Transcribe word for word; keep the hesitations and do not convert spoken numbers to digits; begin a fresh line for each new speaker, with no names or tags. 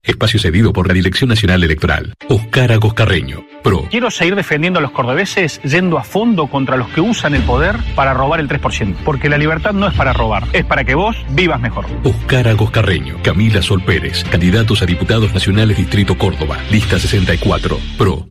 Espacio cedido por la Dirección Nacional Electoral. Oscar Agoscarreño, Pro.
Quiero seguir defendiendo a los cordobeses yendo a fondo contra los que usan el poder para robar el tres por ciento. Porque la libertad no es para robar, es para que vos vivas mejor.
Oscar Agoscarreño, Camila Sol Pérez, candidatos a diputados nacionales Distrito Córdoba, lista sesenta y cuatro, Pro.